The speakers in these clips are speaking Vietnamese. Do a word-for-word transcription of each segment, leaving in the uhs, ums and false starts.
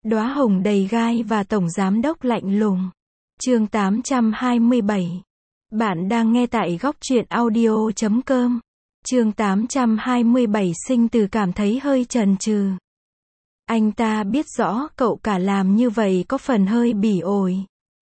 Đóa hồng đầy gai và tổng giám đốc lạnh lùng. Chương tám trăm hai mươi bảy. Bạn đang nghe tại góc truyện audio chấm com. Chương tám trăm hai mươi bảy. Sinh Từ cảm thấy hơi chần chừ. Anh ta biết rõ cậu cả làm như vậy có phần hơi bỉ ổi.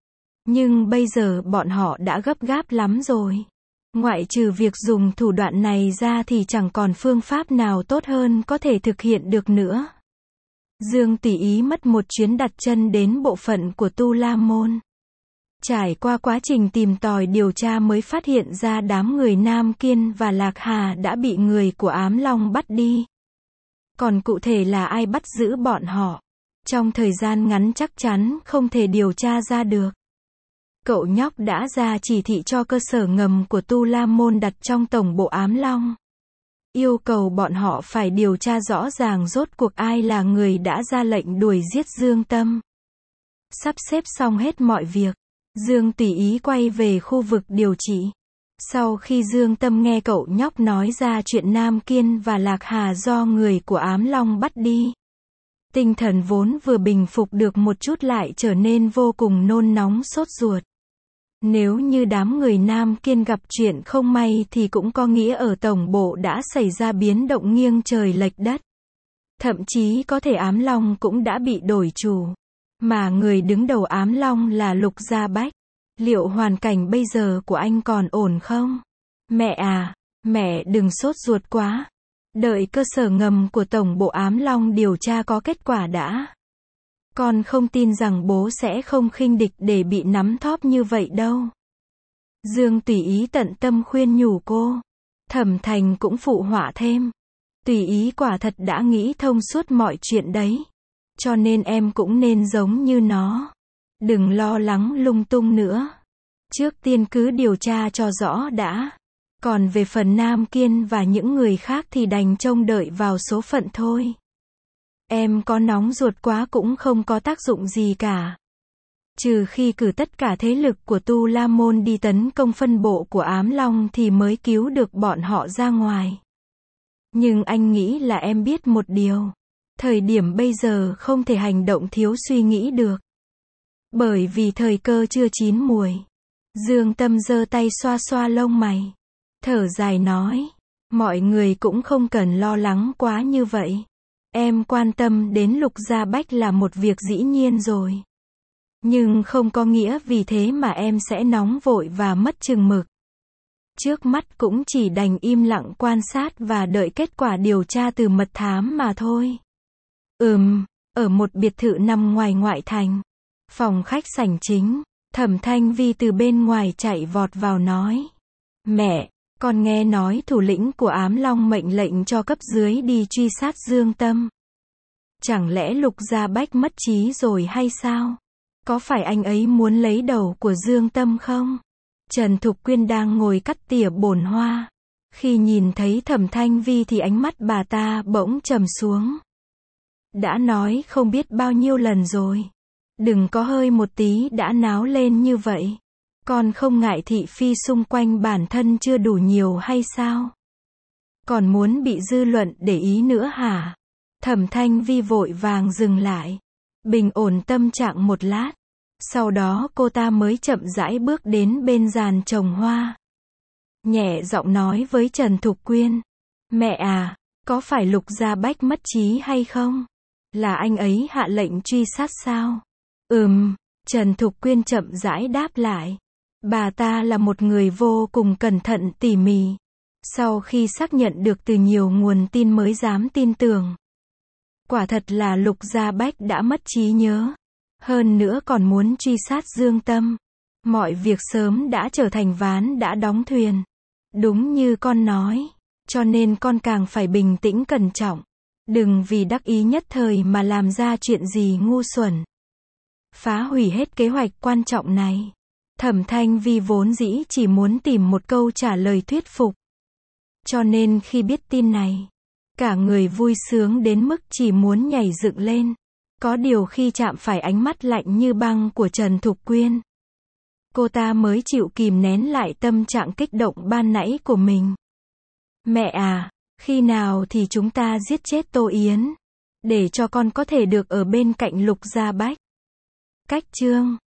Nhưng bây giờ bọn họ đã gấp gáp lắm rồi. Ngoại trừ việc dùng thủ đoạn này ra thì chẳng còn phương pháp nào tốt hơn có thể thực hiện được nữa. Dương tùy ý mất một chuyến đặt chân đến bộ phận của Tu La Môn. Trải qua quá trình tìm tòi điều tra mới phát hiện ra đám người Nam Kiên và Lạc Hà đã bị người của Ám Long bắt đi. Còn cụ thể là ai bắt giữ bọn họ, trong thời gian ngắn chắc chắn không thể điều tra ra được. Cậu nhóc đã ra chỉ thị cho cơ sở ngầm của Tu La Môn đặt trong tổng bộ Ám Long. Yêu cầu bọn họ phải điều tra rõ ràng rốt cuộc ai là người đã ra lệnh đuổi giết Dương Tâm. Sắp xếp xong hết mọi việc, Dương tùy ý quay về khu vực điều trị. Sau khi Dương Tâm nghe cậu nhóc nói ra chuyện Nam Kiên và Lạc Hà do người của Ám Long bắt đi, tinh thần vốn vừa bình phục được một chút lại trở nên vô cùng nôn nóng sốt ruột. Nếu như đám người Nam Kiên gặp chuyện không may thì cũng có nghĩa ở tổng bộ đã xảy ra biến động nghiêng trời lệch đất. Thậm chí có thể Ám Long cũng đã bị đổi chủ. Mà người đứng đầu Ám Long là Lục Gia Bách. Liệu hoàn cảnh bây giờ của anh còn ổn không? Mẹ à, mẹ đừng sốt ruột quá. Đợi cơ sở ngầm của tổng bộ Ám Long điều tra có kết quả đã. Con không tin rằng bố sẽ không khinh địch để bị nắm thóp như vậy đâu. Dương tùy ý tận tâm khuyên nhủ cô. Thẩm Thành cũng phụ họa thêm. Tùy ý quả thật đã nghĩ thông suốt mọi chuyện đấy. Cho nên em cũng nên giống như nó. Đừng lo lắng lung tung nữa. Trước tiên cứ điều tra cho rõ đã. Còn về phần Nam Kiên và những người khác thì đành trông đợi vào số phận thôi. Em có nóng ruột quá cũng không có tác dụng gì cả. Trừ khi cử tất cả thế lực của Tu La Môn đi tấn công phân bộ của Ám Long thì mới cứu được bọn họ ra ngoài. Nhưng anh nghĩ là em biết một điều. Thời điểm bây giờ không thể hành động thiếu suy nghĩ được. Bởi vì thời cơ chưa chín muồi. Dương Tâm giơ tay xoa xoa lông mày. Thở dài nói. Mọi người cũng không cần lo lắng quá như vậy. Em quan tâm đến Lục Gia Bách là một việc dĩ nhiên rồi. Nhưng không có nghĩa vì thế mà em sẽ nóng vội và mất chừng mực. Trước mắt cũng chỉ đành im lặng quan sát và đợi kết quả điều tra từ mật thám mà thôi. Ừm, ở một biệt thự nằm ngoài ngoại thành. Phòng khách sảnh chính, Thẩm Thanh Vi từ bên ngoài chạy vọt vào nói. Mẹ, con nghe nói thủ lĩnh của Ám Long mệnh lệnh cho cấp dưới đi truy sát Dương Tâm. Chẳng lẽ Lục Gia Bách mất trí rồi hay sao? Có phải anh ấy muốn lấy đầu của Dương Tâm không? Trần Thục Quyên đang ngồi cắt tỉa bồn hoa. Khi nhìn thấy Thẩm Thanh Vi thì ánh mắt bà ta bỗng trầm xuống. Đã nói không biết bao nhiêu lần rồi. Đừng có hơi một tí đã náo lên như vậy. Con không ngại thị phi xung quanh bản thân chưa đủ nhiều hay sao? Còn muốn bị dư luận để ý nữa hả? Thẩm Thanh Vi vội vàng dừng lại. Bình ổn tâm trạng một lát. Sau đó cô ta mới chậm rãi bước đến bên giàn trồng hoa. Nhẹ giọng nói với Trần Thục Quyên. Mẹ à, có phải Lục Gia Bách mất trí hay không? Là anh ấy hạ lệnh truy sát sao? Ừm, Trần Thục Quyên chậm rãi đáp lại. Bà ta là một người vô cùng cẩn thận tỉ mỉ. Sau khi xác nhận được từ nhiều nguồn tin mới dám tin tưởng. Quả thật là Lục Gia Bách đã mất trí nhớ. Hơn nữa còn muốn truy sát Dương Tâm. Mọi việc sớm đã trở thành ván đã đóng thuyền. Đúng như con nói. Cho nên con càng phải bình tĩnh cẩn trọng. Đừng vì đắc ý nhất thời mà làm ra chuyện gì ngu xuẩn. Phá hủy hết kế hoạch quan trọng này. Thẩm Thanh Vi vốn dĩ chỉ muốn tìm một câu trả lời thuyết phục. Cho nên khi biết tin này, cả người vui sướng đến mức chỉ muốn nhảy dựng lên. Có điều khi chạm phải ánh mắt lạnh như băng của Trần Thục Quyên, cô ta mới chịu kìm nén lại tâm trạng kích động ban nãy của mình. Mẹ à, khi nào thì chúng ta giết chết Tô Yến? để cho con có thể được ở bên cạnh Lục Gia Bách. Cách chương